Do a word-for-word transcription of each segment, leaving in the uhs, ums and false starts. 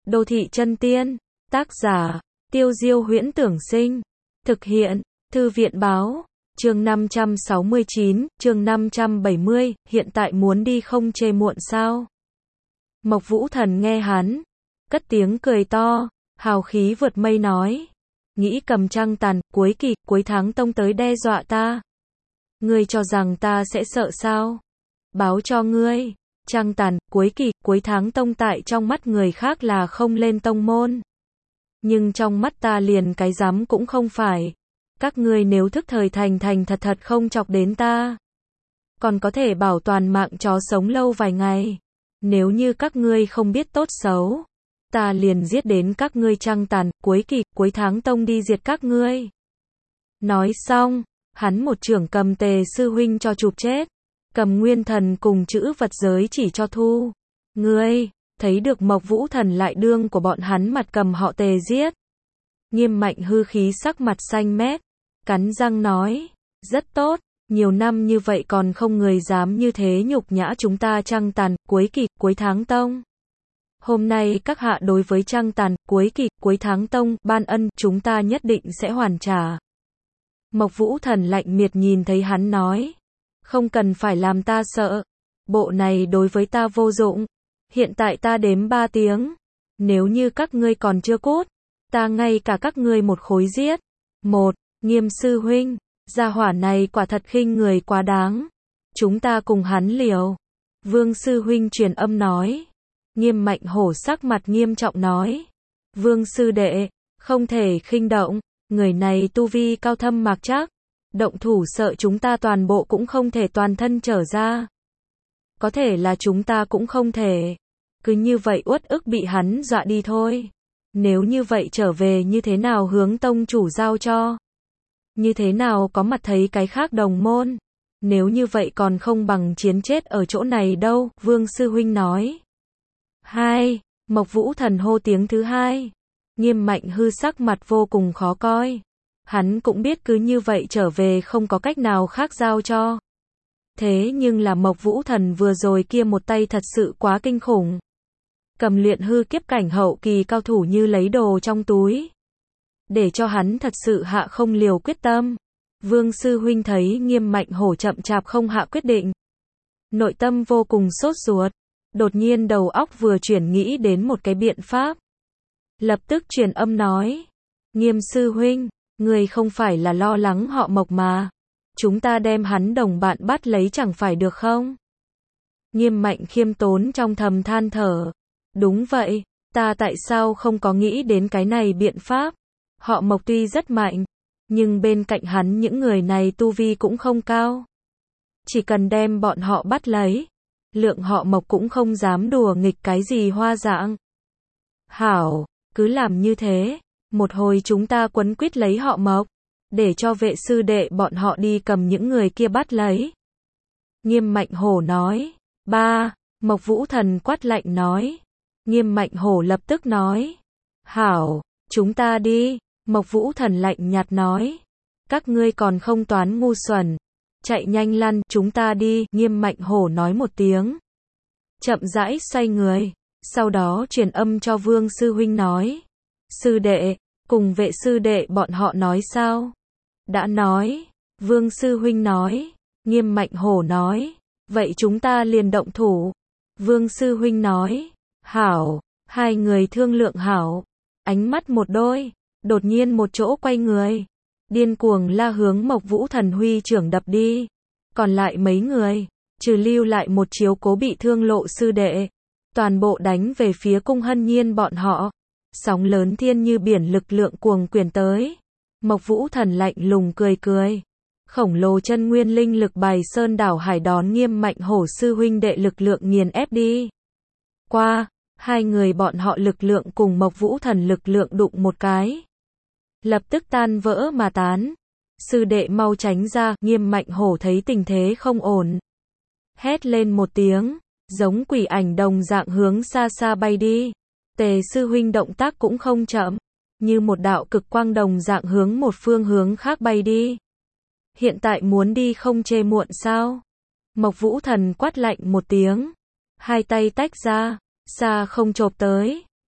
Đô thị chân tiên, tác giả, Tiêu Diêu Huyễn Tưởng Sinh, thực hiện, Thư viện báo, chương năm trăm sáu mươi chín, chương năm trăm bảy mươi, hiện tại muốn đi không chê muộn sao? Mộc Vũ Thần nghe hắn, cất tiếng cười to, hào khí vượt mây nói, nghĩ cầm trăng tàn, cuối kỳ, cuối tháng tông tới đe dọa ta. Ngươi cho rằng ta sẽ sợ sao? Báo cho ngươi, trăng tàn, cuối kỳ, cuối tháng tông tại trong mắt người khác là không lên tông môn. Nhưng trong mắt ta liền cái dám cũng không phải. Các ngươi nếu thức thời thành thành thật thật không chọc đến ta, còn có thể bảo toàn mạng chó sống lâu vài ngày. Nếu như các ngươi không biết tốt xấu, ta liền giết đến các ngươi trăng tàn, cuối kỳ, cuối tháng tông đi diệt các ngươi. Nói xong, hắn một chưởng cầm Tề sư huynh cho chụp chết, cầm nguyên thần cùng chữ vật giới chỉ cho thu. Ngươi, thấy được Mộc Vũ Thần lại đương của bọn hắn mặt cầm họ Tề giết. Nghiêm Mạnh hư khí sắc mặt xanh mét, cắn răng nói, rất tốt, nhiều năm như vậy còn không người dám như thế nhục nhã chúng ta trăng tàn, cuối kỳ, cuối tháng tông. Hôm nay các hạ đối với trăng tàn, cuối kỳ, cuối tháng tông, ban ân, chúng ta nhất định sẽ hoàn trả. Mộc Vũ Thần lạnh miệt nhìn thấy hắn nói, không cần phải làm ta sợ, bộ này đối với ta vô dụng, hiện tại ta đếm ba tiếng, nếu như các ngươi còn chưa cút, ta ngay cả các ngươi một khối giết. Một, Nghiêm sư huynh, gia hỏa này quả thật khinh người quá đáng, chúng ta cùng hắn liều. Vương sư huynh truyền âm nói. Nghiêm Mạnh hổ sắc mặt nghiêm trọng nói, Vương sư đệ, không thể khinh động, người này tu vi cao thâm mạc trác, động thủ sợ chúng ta toàn bộ cũng không thể toàn thân trở ra. Có thể là chúng ta cũng không thể, cứ như vậy uất ức bị hắn dọa đi thôi. Nếu như vậy trở về như thế nào hướng tông chủ giao cho? Như thế nào có mặt thấy cái khác đồng môn? Nếu như vậy còn không bằng chiến chết ở chỗ này đâu, Vương sư huynh nói. Hai, Mộc Vũ Thần hô tiếng thứ hai. Nghiêm Mạnh hư sắc mặt vô cùng khó coi. Hắn cũng biết cứ như vậy trở về không có cách nào khác giao cho. Thế nhưng là Mộc Vũ Thần vừa rồi kia một tay thật sự quá kinh khủng. Cầm luyện hư kiếp cảnh hậu kỳ cao thủ như lấy đồ trong túi. Để cho hắn thật sự hạ không liều quyết tâm. Vương sư huynh thấy Nghiêm Mạnh hổ chậm chạp không hạ quyết định. Nội tâm vô cùng sốt ruột. Đột nhiên đầu óc vừa chuyển nghĩ đến một cái biện pháp. Lập tức truyền âm nói. Nghiêm sư huynh, người không phải là lo lắng họ Mộc mà. Chúng ta đem hắn đồng bạn bắt lấy chẳng phải được không? Nghiêm Mạnh khiêm tốn trong thầm than thở. Đúng vậy, ta tại sao không có nghĩ đến cái này biện pháp? Họ Mộc tuy rất mạnh, nhưng bên cạnh hắn những người này tu vi cũng không cao. Chỉ cần đem bọn họ bắt lấy, lượng họ Mộc cũng không dám đùa nghịch cái gì hoa dạng. Hảo, cứ làm như thế, một hồi chúng ta quấn quýt lấy họ Mộc, để cho vệ sư đệ bọn họ đi cầm những người kia bắt lấy. Nghiêm Mạnh hổ nói. Ba, Mộc Vũ Thần quát lạnh nói. Nghiêm Mạnh hổ lập tức nói. Hảo, chúng ta đi. Mộc Vũ Thần lạnh nhạt nói. Các ngươi còn không toán ngu xuẩn. Chạy nhanh lăn, chúng ta đi. Nghiêm Mạnh hổ nói một tiếng. Chậm rãi xoay người. Sau đó truyền âm cho Vương sư huynh nói. Sư đệ, cùng vệ sư đệ bọn họ nói sao? Đã nói. Vương sư huynh nói. Nghiêm Mạnh hổ nói. Vậy chúng ta liền động thủ. Vương sư huynh nói. Hảo, hai người thương lượng hảo. Ánh mắt một đôi. Đột nhiên một chỗ quay người. Điên cuồng la hướng Mộc Vũ Thần huy trưởng đập đi. Còn lại mấy người, trừ lưu lại một chiếu cố bị thương Lộ sư đệ, toàn bộ đánh về phía Cung Hân Nhiên bọn họ. Sóng lớn thiên như biển lực lượng cuồng quyển tới. Mộc Vũ Thần lạnh lùng cười cười. Khổng lồ chân nguyên linh lực bài sơn đảo hải đón Nghiêm Mạnh hổ sư huynh đệ lực lượng nghiền ép đi. Qua, hai người bọn họ lực lượng cùng Mộc Vũ Thần lực lượng đụng một cái. Lập tức tan vỡ mà tán. Sư đệ mau tránh ra, Nghiêm Mạnh hổ thấy tình thế không ổn. Hét lên một tiếng, giống quỷ ảnh đồng dạng hướng xa xa bay đi. Tề sư huynh động tác cũng không chậm, như một đạo cực quang đồng dạng hướng một phương hướng khác bay đi. Hiện tại muốn đi không chê muộn sao? Mộc Vũ Thần quát lạnh một tiếng, hai tay tách ra, xa không chộp tới,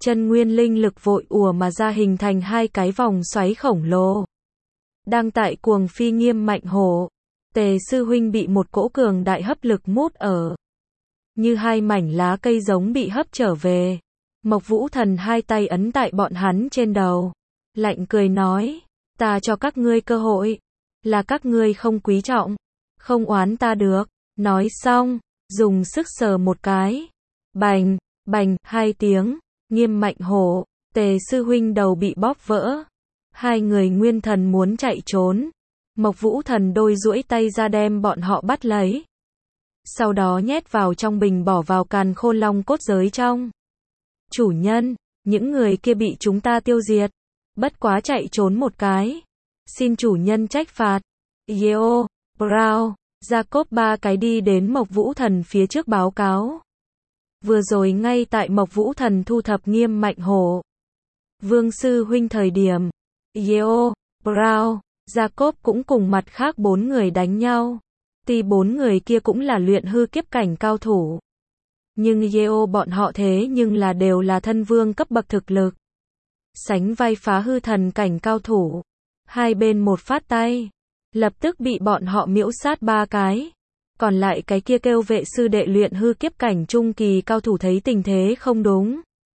chân nguyên linh lực vội ùa mà ra hình thành hai cái vòng xoáy khổng lồ. Đang tại cuồng phi Nghiêm Mạnh Hổ, Tề sư huynh bị một cỗ cường đại hấp lực mút ở. Như hai mảnh lá cây giống bị hấp trở về. Mộc Vũ Thần hai tay ấn tại bọn hắn trên đầu. Lạnh cười nói, ta cho các ngươi cơ hội. Là các ngươi không quý trọng. Không oán ta được. Nói xong, dùng sức sờ một cái. Bành, bành, hai tiếng. Nghiêm Mạnh Hổ, Tề sư huynh đầu bị bóp vỡ. Hai người nguyên thần muốn chạy trốn. Mộc Vũ Thần đôi duỗi tay ra đem bọn họ bắt lấy. Sau đó nhét vào trong bình bỏ vào Càn Khôn Long cốt giới trong. Chủ nhân, những người kia bị chúng ta tiêu diệt. Bất quá chạy trốn một cái. Xin chủ nhân trách phạt. Yeo, Brown, Jacob ba cái đi đến Mộc Vũ Thần phía trước báo cáo. Vừa rồi ngay tại Mộc Vũ Thần thu thập Nghiêm Mạnh Hổ. Vương sư huynh thời điểm. Yeo, Brown, Jacob cũng cùng mặt khác bốn người đánh nhau. Tuy bốn người kia cũng là luyện hư kiếp cảnh cao thủ. Nhưng Yeo bọn họ thế nhưng là đều là thân vương cấp bậc thực lực. Sánh vai phá hư thần cảnh cao thủ. Hai bên một phát tay. Lập tức bị bọn họ miễu sát ba cái. Còn lại cái kia kêu vệ sư đệ luyện hư kiếp cảnh trung kỳ cao thủ thấy tình thế không đúng.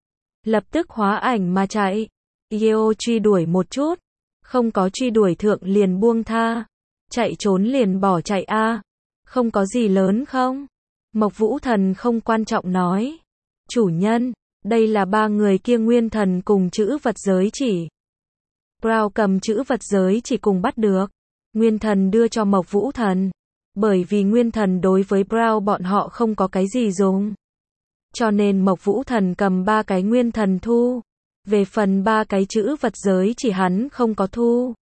Lập tức hóa ảnh mà chạy. Yeo truy đuổi một chút. Không có truy đuổi thượng liền buông tha. Chạy trốn liền bỏ chạy a à. Không có gì lớn không? Mộc Vũ Thần không quan trọng nói. Chủ nhân, đây là ba người kia nguyên thần cùng chữ vật giới chỉ. Brown cầm chữ vật giới chỉ cùng bắt được. Nguyên thần đưa cho Mộc Vũ Thần. Bởi vì nguyên thần đối với Brown bọn họ không có cái gì dùng. Cho nên Mộc Vũ Thần cầm ba cái nguyên thần thu. Về phần ba cái chữ vật giới chỉ hắn không có thu.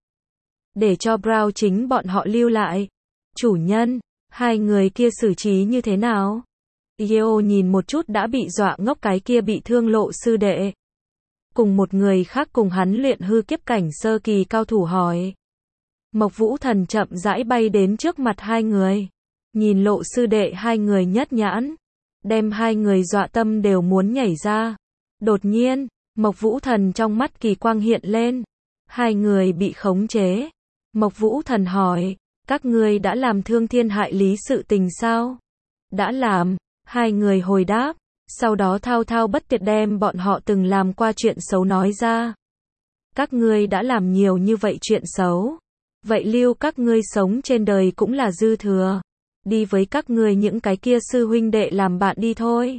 Để cho Brown chính bọn họ lưu lại. Chủ nhân, hai người kia xử trí như thế nào? Yeo nhìn một chút đã bị dọa ngốc cái kia bị thương Lộ sư đệ. Cùng một người khác cùng hắn luyện hư kiếp cảnh sơ kỳ cao thủ hỏi. Mộc Vũ Thần chậm rãi bay đến trước mặt hai người. Nhìn Lộ sư đệ hai người nhất nhãn. Đem hai người dọa tâm đều muốn nhảy ra. Đột nhiên, Mộc Vũ Thần trong mắt kỳ quang hiện lên. Hai người bị khống chế. Mộc Vũ Thần hỏi, các ngươi đã làm thương thiên hại lý sự tình sao? Đã làm, hai người hồi đáp, sau đó thao thao bất tuyệt đem bọn họ từng làm qua chuyện xấu nói ra. Các ngươi đã làm nhiều như vậy chuyện xấu. Vậy lưu các ngươi sống trên đời cũng là dư thừa. Đi với các ngươi những cái kia sư huynh đệ làm bạn đi thôi.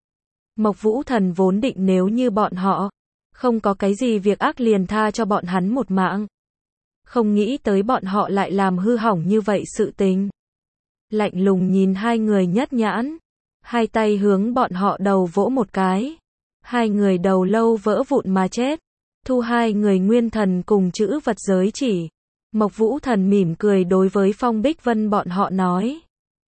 Mộc Vũ Thần vốn định nếu như bọn họ không có cái gì việc ác liền tha cho bọn hắn một mạng. Không nghĩ tới bọn họ lại làm hư hỏng như vậy sự tình. Lạnh lùng nhìn hai người nhất nhãn. Hai tay hướng bọn họ đầu vỗ một cái. Hai người đầu lâu vỡ vụn mà chết. Thu hai người nguyên thần cùng chữ vật giới chỉ. Mộc Vũ Thần mỉm cười đối với Phong Bích Vân bọn họ nói.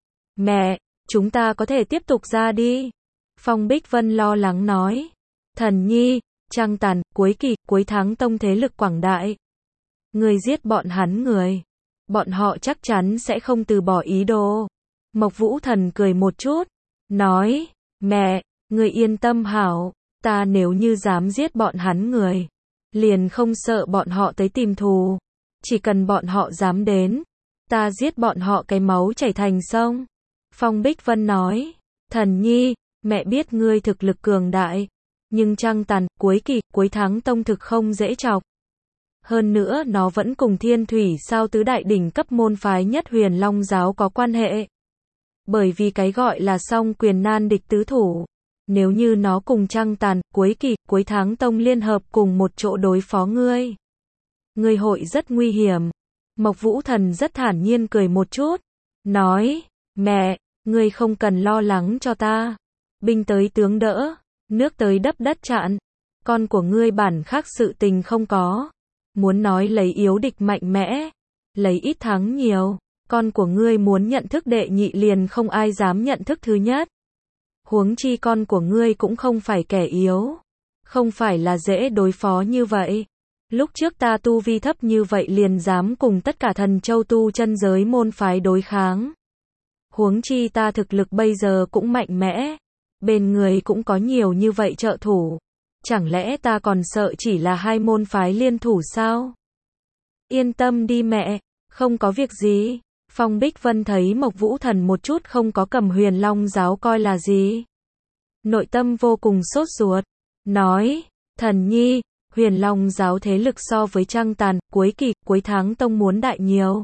Mẹ, chúng ta có thể tiếp tục ra đi. Phong Bích Vân lo lắng nói. Thần nhi, Trăng Tàn, cuối kỳ, cuối tháng tông thế lực quảng đại. Người giết bọn hắn người. Bọn họ chắc chắn sẽ không từ bỏ ý đồ. Mộc Vũ Thần cười một chút. Nói, mẹ, người yên tâm hảo. Ta nếu như dám giết bọn hắn người. Liền không sợ bọn họ tới tìm thù. Chỉ cần bọn họ dám đến. Ta giết bọn họ cái máu chảy thành sông. Phong Bích Vân nói. Thần nhi, mẹ biết ngươi thực lực cường đại. Nhưng Trăng Tàn, cuối kỳ, cuối tháng tông thực không dễ chọc. Hơn nữa nó vẫn cùng Thiên Thủy Sao tứ đại đỉnh cấp môn phái nhất Huyền Long giáo có quan hệ. Bởi vì cái gọi là song quyền nan địch tứ thủ. Nếu như nó cùng Trăng Tàn, cuối kỳ, cuối tháng tông liên hợp cùng một chỗ đối phó ngươi. Ngươi hội rất nguy hiểm. Mộc Vũ Thần rất thản nhiên cười một chút. Nói, mẹ, ngươi không cần lo lắng cho ta. Binh tới tướng đỡ. Nước tới đắp đất chặn. Con của ngươi bản khác sự tình không có. Muốn nói lấy yếu địch mạnh mẽ. Lấy ít thắng nhiều. Con của ngươi muốn nhận thức đệ nhị liền không ai dám nhận thức thứ nhất. Huống chi con của ngươi cũng không phải kẻ yếu. Không phải là dễ đối phó như vậy. Lúc trước ta tu vi thấp như vậy liền dám cùng tất cả thần châu tu chân giới môn phái đối kháng. Huống chi ta thực lực bây giờ cũng mạnh mẽ. Bên người cũng có nhiều như vậy trợ thủ. Chẳng lẽ ta còn sợ chỉ là hai môn phái liên thủ sao? Yên tâm đi mẹ, không có việc gì. Phong Bích Vân thấy Mộc Vũ Thần một chút không có cầm Huyền Long giáo coi là gì. Nội tâm vô cùng sốt ruột. Nói, Thần nhi, Huyền Long giáo thế lực so với Trăng Tàn, cuối kỳ, cuối tháng tông muốn đại nhiều.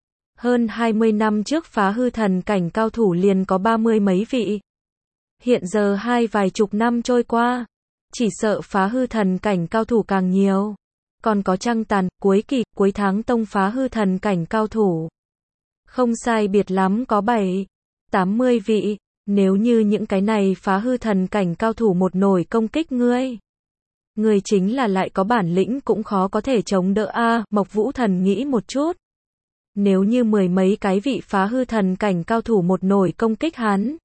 Hơn hai mươi năm trước phá hư thần cảnh cao thủ liền có ba mươi mấy vị. Hiện giờ hai vài chục năm trôi qua, chỉ sợ phá hư thần cảnh cao thủ càng nhiều. Còn có Trăng Tàn, cuối kỳ, cuối tháng tông phá hư thần cảnh cao thủ. Không sai biệt lắm có bảy, tám mươi vị. Nếu như những cái này phá hư thần cảnh cao thủ một nổi công kích ngươi, ngươi chính là lại có bản lĩnh cũng khó có thể chống đỡ a. À, Mộc Vũ Thần nghĩ một chút. Nếu như mười mấy cái vị phá hư thần cảnh cao thủ một nổi công kích hắn,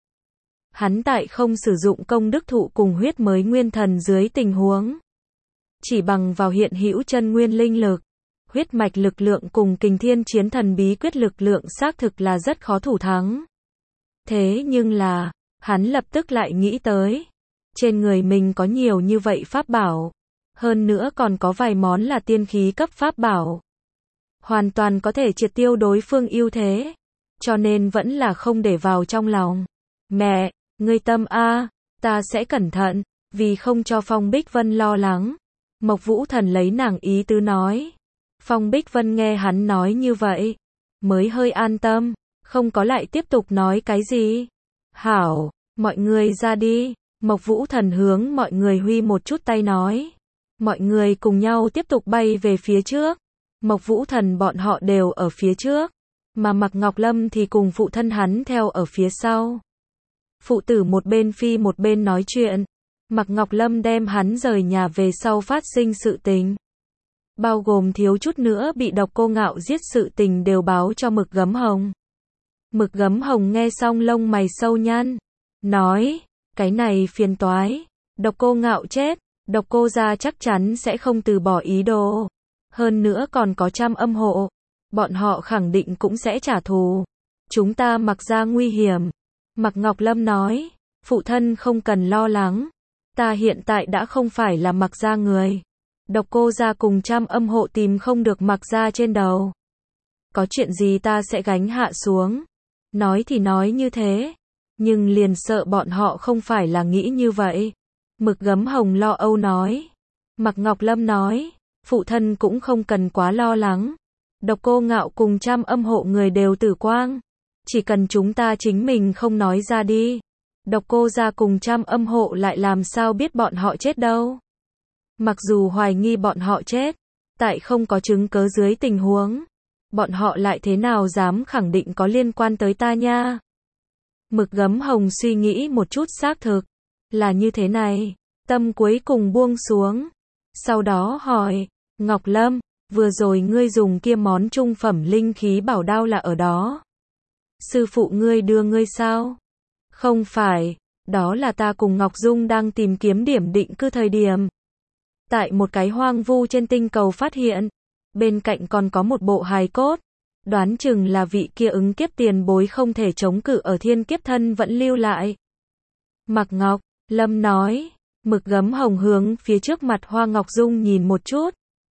hắn tại không sử dụng công đức thụ cùng huyết mới nguyên thần dưới tình huống, chỉ bằng vào hiện hữu chân nguyên linh lực, huyết mạch lực lượng cùng kình thiên chiến thần bí quyết lực lượng xác thực là rất khó thủ thắng. Thế nhưng là, hắn lập tức lại nghĩ tới, trên người mình có nhiều như vậy pháp bảo, hơn nữa còn có vài món là tiên khí cấp pháp bảo, hoàn toàn có thể triệt tiêu đối phương ưu thế, cho nên vẫn là không để vào trong lòng. Mẹ, ngươi tâm a, ta sẽ cẩn thận, vì không cho Phong Bích Vân lo lắng. Mộc Vũ Thần lấy nàng ý tứ nói. Phong Bích Vân nghe hắn nói như vậy, mới hơi an tâm, không có lại tiếp tục nói cái gì. Hảo, mọi người ra đi. Mộc Vũ Thần hướng mọi người huy một chút tay nói. Mọi người cùng nhau tiếp tục bay về phía trước. Mộc Vũ Thần bọn họ đều ở phía trước, mà Mạc Ngọc Lâm thì cùng phụ thân hắn theo ở phía sau. Phụ tử một bên phi một bên nói chuyện. Mạc Ngọc Lâm đem hắn rời nhà về sau phát sinh sự tình, bao gồm thiếu chút nữa bị Độc Cô Ngạo giết sự tình đều báo cho Mực Gấm Hồng. Mực Gấm Hồng nghe xong lông mày sâu nhăn, nói, cái này phiền toái, Độc Cô Ngạo chết, Độc Cô gia chắc chắn sẽ không từ bỏ ý đồ, hơn nữa còn có trăm âm hộ, bọn họ khẳng định cũng sẽ trả thù, chúng ta Mạc gia nguy hiểm. Mạc Ngọc Lâm nói, phụ thân không cần lo lắng, ta hiện tại đã không phải là Mạc gia người. Độc Cô gia cùng trăm âm hộ tìm không được Mạc gia trên đầu. Có chuyện gì ta sẽ gánh hạ xuống. Nói thì nói như thế, nhưng liền sợ bọn họ không phải là nghĩ như vậy. Mực Gấm Hồng lo âu nói. Mạc Ngọc Lâm nói, phụ thân cũng không cần quá lo lắng. Độc Cô Ngạo cùng trăm âm hộ người đều tử quang. Chỉ cần chúng ta chính mình không nói ra đi. Độc Cô gia cùng trăm âm hộ lại làm sao biết bọn họ chết đâu. Mặc dù hoài nghi bọn họ chết, tại không có chứng cớ dưới tình huống, bọn họ lại thế nào dám khẳng định có liên quan tới ta nha. Mực Gấm Hồng suy nghĩ một chút xác thực, là như thế này, tâm cuối cùng buông xuống. Sau đó hỏi, Ngọc Lâm, vừa rồi ngươi dùng kia món trung phẩm linh khí bảo đao là ở đó. Sư phụ ngươi đưa ngươi sao? Không phải, đó là ta cùng Ngọc Dung đang tìm kiếm điểm định cư thời điểm. Tại một cái hoang vu trên tinh cầu phát hiện, bên cạnh còn có một bộ hài cốt, đoán chừng là vị kia ứng kiếp tiền bối không thể chống cự ở thiên kiếp thân vẫn lưu lại. Mạc Ngọc Lâm nói, Mực Gấm Hồng hướng phía trước mặt Hoa Ngọc Dung nhìn một chút.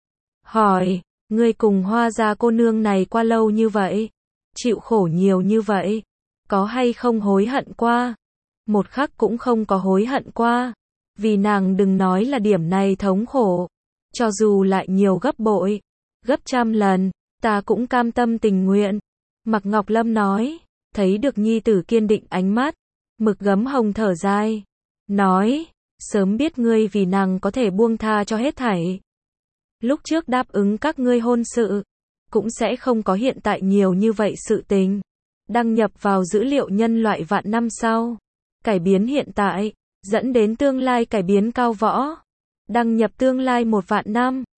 Hỏi, ngươi cùng Hoa gia cô nương này qua lâu như vậy, chịu khổ nhiều như vậy, có hay không hối hận qua? Một khắc cũng không có hối hận qua. Vì nàng đừng nói là điểm này thống khổ, cho dù lại nhiều gấp bội, gấp trăm lần, ta cũng cam tâm tình nguyện. Mạc Ngọc Lâm nói, thấy được nhi tử kiên định ánh mắt, Mực Gấm Hồng thở dài, nói, sớm biết ngươi vì nàng có thể buông tha cho hết thảy. Lúc trước đáp ứng các ngươi hôn sự, cũng sẽ không có hiện tại nhiều như vậy sự tình. Đăng nhập vào dữ liệu nhân loại vạn năm sau, cải biến hiện tại, dẫn đến tương lai cải biến cao võ. Đăng nhập tương lai một vạn năm.